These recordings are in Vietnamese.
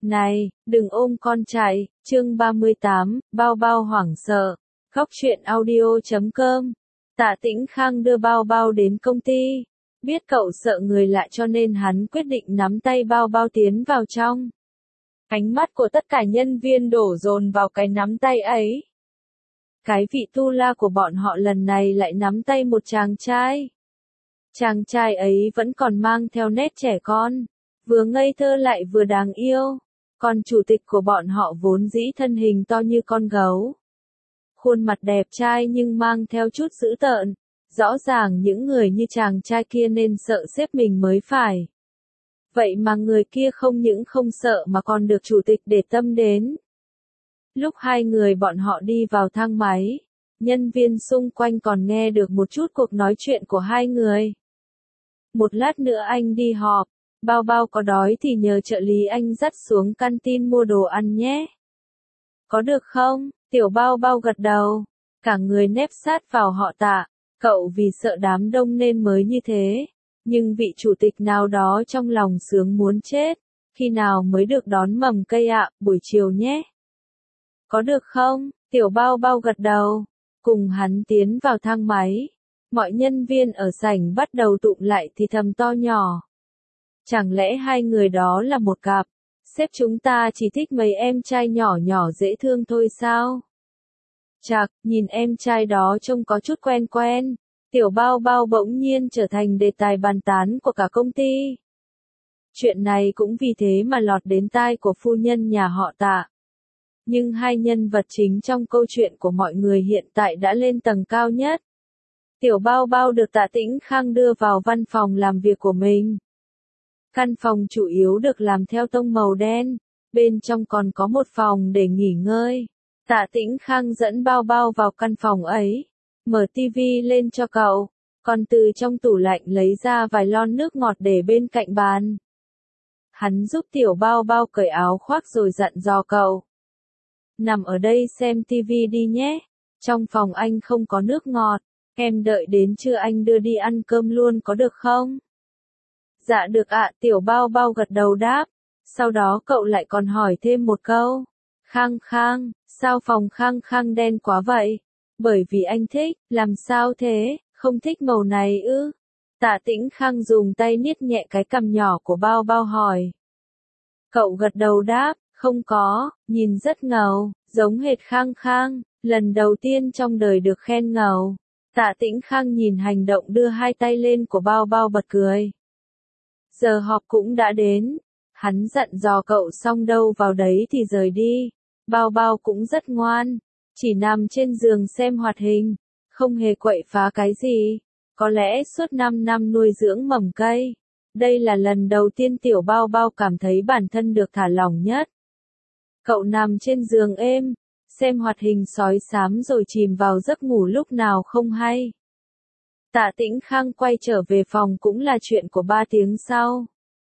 Này, đừng ôm con chạy, chương 38, Bao Bao hoảng sợ. Góc truyện audio.com. Tạ Tĩnh Khang đưa Bao Bao đến công ty. Biết cậu sợ người lạ cho nên hắn quyết định nắm tay Bao Bao tiến vào trong. Ánh mắt của tất cả nhân viên đổ dồn vào cái nắm tay ấy. Cái vị tu la của bọn họ lần này lại nắm tay một chàng trai. Chàng trai ấy vẫn còn mang theo nét trẻ con, vừa ngây thơ lại vừa đáng yêu. Còn chủ tịch của bọn họ vốn dĩ thân hình to như con gấu. Khuôn mặt đẹp trai nhưng mang theo chút dữ tợn. Rõ ràng những người như chàng trai kia nên sợ sếp mình mới phải. Vậy mà người kia không những không sợ mà còn được chủ tịch để tâm đến. Lúc hai người bọn họ đi vào thang máy, nhân viên xung quanh còn nghe được một chút cuộc nói chuyện của hai người. Một lát nữa anh đi họp, Bao Bao có đói thì nhờ trợ lý anh dắt xuống canteen mua đồ ăn nhé. Có được không? Tiểu Bao Bao gật đầu, cả người nép sát vào họ Tạ, cậu vì sợ đám đông nên mới như thế. Nhưng vị chủ tịch nào đó trong lòng sướng muốn chết, khi nào mới được đón mầm cây ạ, buổi chiều nhé. Có được không? Tiểu Bao Bao gật đầu, cùng hắn tiến vào thang máy. Mọi nhân viên ở sảnh bắt đầu tụm lại thì thầm to nhỏ. Chẳng lẽ hai người đó là một cặp? Sếp chúng ta chỉ thích mấy em trai nhỏ nhỏ dễ thương thôi sao? Chạc, nhìn em trai đó trông có chút quen quen. Tiểu Bao Bao bỗng nhiên trở thành đề tài bàn tán của cả công ty. Chuyện này cũng vì thế mà lọt đến tai của phu nhân nhà họ Tạ. Nhưng hai nhân vật chính trong câu chuyện của mọi người hiện tại đã lên tầng cao nhất. Tiểu Bao Bao được Tạ Tĩnh Khang đưa vào văn phòng làm việc của mình. Căn phòng chủ yếu được làm theo tông màu đen, bên trong còn có một phòng để nghỉ ngơi. Tạ Tĩnh Khang dẫn Bao Bao vào căn phòng ấy, mở tivi lên cho cậu, còn từ trong tủ lạnh lấy ra vài lon nước ngọt để bên cạnh bàn. Hắn giúp Tiểu Bao Bao cởi áo khoác rồi dặn dò cậu. Nằm ở đây xem tivi đi nhé, trong phòng anh không có nước ngọt, em đợi đến trưa anh đưa đi ăn cơm luôn có được không? Dạ được ạ, Tiểu Bao Bao gật đầu đáp. Sau đó cậu lại còn hỏi thêm một câu. Khang Khang, sao phòng Khang Khang đen quá vậy? Bởi vì anh thích, làm sao thế, không thích màu này ư? Tạ Tĩnh Khang dùng tay niết nhẹ cái cằm nhỏ của Bao Bao hỏi. Cậu gật đầu đáp, không có, nhìn rất ngầu, giống hệt Khang Khang, lần đầu tiên trong đời được khen ngầu. Tạ Tĩnh Khang nhìn hành động đưa hai tay lên của Bao Bao bật cười. Giờ họp cũng đã đến, hắn dặn dò cậu xong đâu vào đấy thì rời đi. Bao Bao cũng rất ngoan, chỉ nằm trên giường xem hoạt hình, không hề quậy phá cái gì. Có lẽ suốt 5 năm nuôi dưỡng mầm cây, đây là lần đầu tiên Tiểu Bao Bao cảm thấy bản thân được thả lỏng nhất. Cậu nằm trên giường êm, xem hoạt hình sói xám rồi chìm vào giấc ngủ lúc nào không hay. Tạ Tĩnh Khang quay trở về phòng cũng là chuyện của 3 tiếng sau.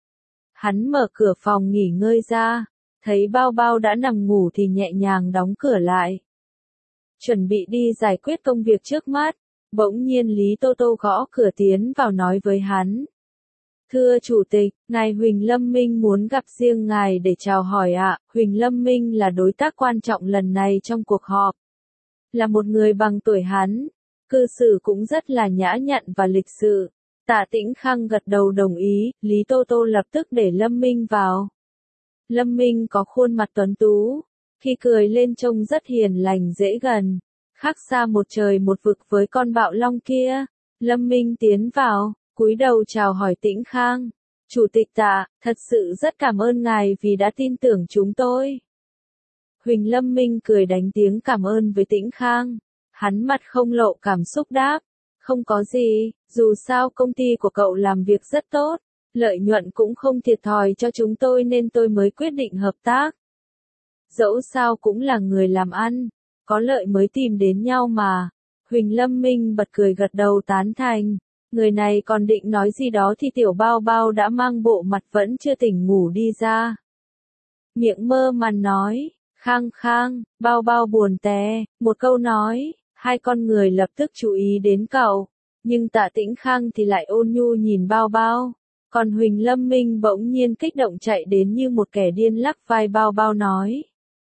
Hắn mở cửa phòng nghỉ ngơi ra, thấy Bao Bao đã nằm ngủ thì nhẹ nhàng đóng cửa lại. Chuẩn bị đi giải quyết công việc trước mắt, bỗng nhiên Lý Tô Tô gõ cửa tiến vào nói với hắn. Thưa Chủ tịch, ngài Huỳnh Lâm Minh muốn gặp riêng ngài để chào hỏi ạ. Huỳnh Lâm Minh là đối tác quan trọng lần này trong cuộc họp. Là một người bằng tuổi hắn, cư xử cũng rất là nhã nhặn và lịch sự. Tạ Tĩnh Khang gật đầu đồng ý, Lý Tô Tô lập tức để Lâm Minh vào. Lâm Minh có khuôn mặt tuấn tú, khi cười lên trông rất hiền lành dễ gần, khác xa một trời một vực với con bạo long kia. Lâm Minh tiến vào, cúi đầu chào hỏi Tĩnh Khang. Chủ tịch Tạ, thật sự rất cảm ơn ngài vì đã tin tưởng chúng tôi. Huỳnh Lâm Minh cười đánh tiếng cảm ơn với Tĩnh Khang. Hắn mặt không lộ cảm xúc đáp. Không có gì, dù sao công ty của cậu làm việc rất tốt, lợi nhuận cũng không thiệt thòi cho chúng tôi nên tôi mới quyết định hợp tác. Dẫu sao cũng là người làm ăn, có lợi mới tìm đến nhau mà. Huỳnh Lâm Minh bật cười gật đầu tán thành. Người này còn định nói gì đó thì Tiểu Bao Bao đã mang bộ mặt vẫn chưa tỉnh ngủ đi ra. Miệng mơ màng nói, Khang Khang, Bao Bao buồn tè, một câu nói, hai con người lập tức chú ý đến cậu. Nhưng Tạ Tĩnh Khang thì lại ôn nhu nhìn Bao Bao. Còn Huỳnh Lâm Minh bỗng nhiên kích động chạy đến như một kẻ điên lắc vai Bao Bao nói.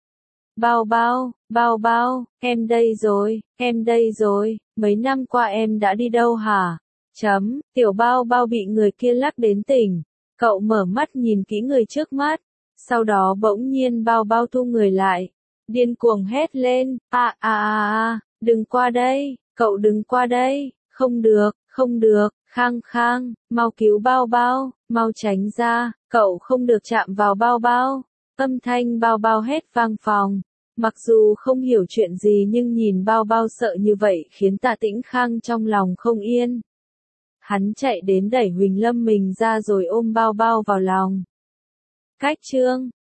Bao Bao, em đây rồi, mấy năm qua em đã đi đâu hả? Tiểu Bao Bao bị người kia lắc đến tỉnh. Cậu mở mắt nhìn kỹ người trước mắt. Sau đó bỗng nhiên Bao Bao thu người lại. Điên cuồng hét lên, đừng qua đây, cậu đừng qua đây, không được, Khang, mau cứu Bao Bao, mau tránh ra, cậu không được chạm vào Bao Bao. Âm thanh Bao Bao hét vang phòng. Mặc dù không hiểu chuyện gì nhưng nhìn Bao Bao sợ như vậy khiến Tạ Tĩnh Khang trong lòng không yên. Hắn chạy đến đẩy Huỳnh Lâm mình ra rồi ôm Bao Bao vào lòng. Cách chương